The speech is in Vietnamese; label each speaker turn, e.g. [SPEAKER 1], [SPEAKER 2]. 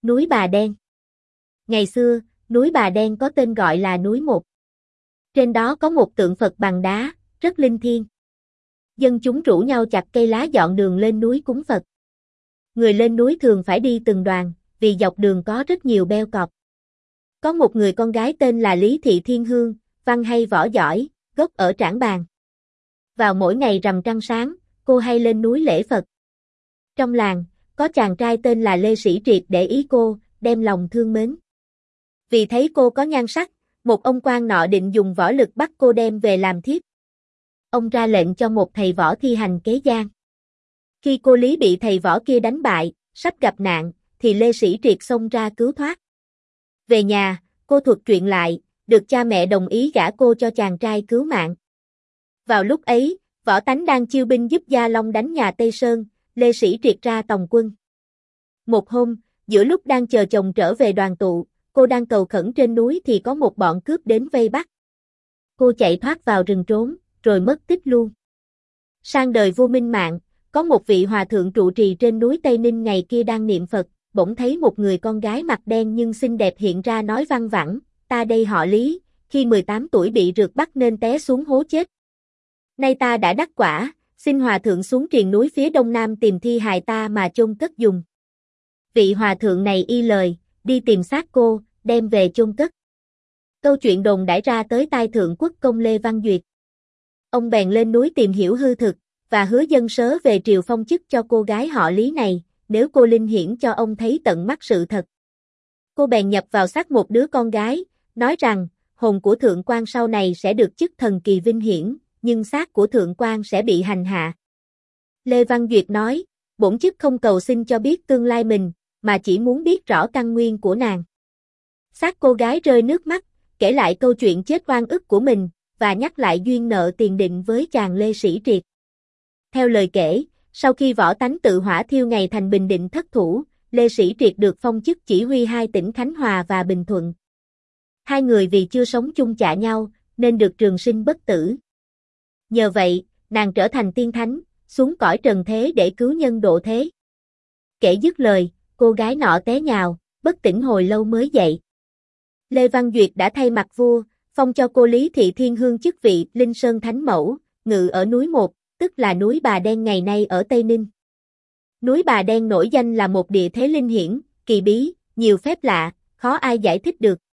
[SPEAKER 1] Núi Bà Đen. Ngày xưa, núi Bà Đen có tên gọi là núi Một. Trên đó có một tượng Phật bằng đá, rất linh thiêng. Dân chúng rủ nhau chặt cây lá dọn đường lên núi cúng Phật. Người lên núi thường phải đi từng đoàn, vì dọc đường có rất nhiều beo cọp. Có một người con gái tên là Lý Thị Thiên Hương, văn hay võ giỏi, gốc ở Trảng Bàng. Vào mỗi ngày rằm trăng sáng, cô hay lên núi lễ Phật. Trong làng, có chàng trai tên là Lê Sĩ Triệt để ý cô, đem lòng thương mến. Vì thấy cô có nhan sắc, một ông quan nọ định dùng võ lực bắt cô đem về làm thiếp. Ông ra lệnh cho một thầy võ thi hành kế gian. Khi cô Lý bị thầy võ kia đánh bại, sắp gặp nạn, thì Lê Sĩ Triệt xông ra cứu thoát. Về nhà, cô thuật truyện lại, được cha mẹ đồng ý gả cô cho chàng trai cứu mạng. Vào lúc ấy, Võ Tánh đang chiêu binh giúp Gia Long đánh nhà Tây Sơn, Lê Sĩ Triệt ra tòng quân. Một hôm, giữa lúc đang chờ chồng trở về đoàn tụ, cô đang cầu khẩn trên núi thì có một bọn cướp đến vây bắt. Cô chạy thoát vào rừng trốn, rồi mất tích luôn. Sang đời vua Minh Mạng, có một vị hòa thượng trụ trì trên núi Tây Ninh ngày kia đang niệm Phật, bỗng thấy một người con gái mặt đen nhưng xinh đẹp hiện ra nói văng vẳng, ta đây họ Lý, khi 18 tuổi bị rượt bắt nên té xuống hố chết. Nay ta đã đắc quả, xin hòa thượng xuống triền núi phía đông nam tìm thi hài ta mà chôn cất dùng. Vị hòa thượng này y lời, đi tìm xác cô, đem về chôn cất. Câu chuyện đồn đãi ra tới tai Thượng Quốc công Lê Văn Duyệt. Ông bèn lên núi tìm hiểu hư thực, và hứa dân sớ về triều phong chức cho cô gái họ Lý này, nếu cô linh hiển cho ông thấy tận mắt sự thật. Cô bèn nhập vào xác một đứa con gái, nói rằng, hồn của thượng quan sau này sẽ được chức thần kỳ vinh hiển, nhưng xác của thượng quan sẽ bị hành hạ. Lê Văn Duyệt nói, bổn chức không cầu xin cho biết tương lai mình, mà chỉ muốn biết rõ căn nguyên của nàng. Xác cô gái rơi nước mắt, kể lại câu chuyện chết oan ức của mình, và nhắc lại duyên nợ tiền định với chàng Lê Sĩ Triệt. Theo lời kể, sau khi Võ Tánh tự hỏa thiêu ngày thành Bình Định thất thủ, Lê Sĩ Triệt được phong chức chỉ huy hai tỉnh Khánh Hòa và Bình Thuận. Hai người vì chưa sống chung chạ nhau, nên được trường sinh bất tử. Nhờ vậy, nàng trở thành tiên thánh, xuống cõi trần thế để cứu nhân độ thế. Kể dứt lời, cô gái nọ té nhào, bất tỉnh hồi lâu mới dậy. Lê Văn Duyệt đã thay mặt vua, phong cho cô Lý Thị Thiên Hương chức vị Linh Sơn Thánh Mẫu, ngự ở núi Một, tức là núi Bà Đen ngày nay ở Tây Ninh. Núi Bà Đen nổi danh là một địa thế linh hiển, kỳ bí, nhiều phép lạ, khó ai giải thích được.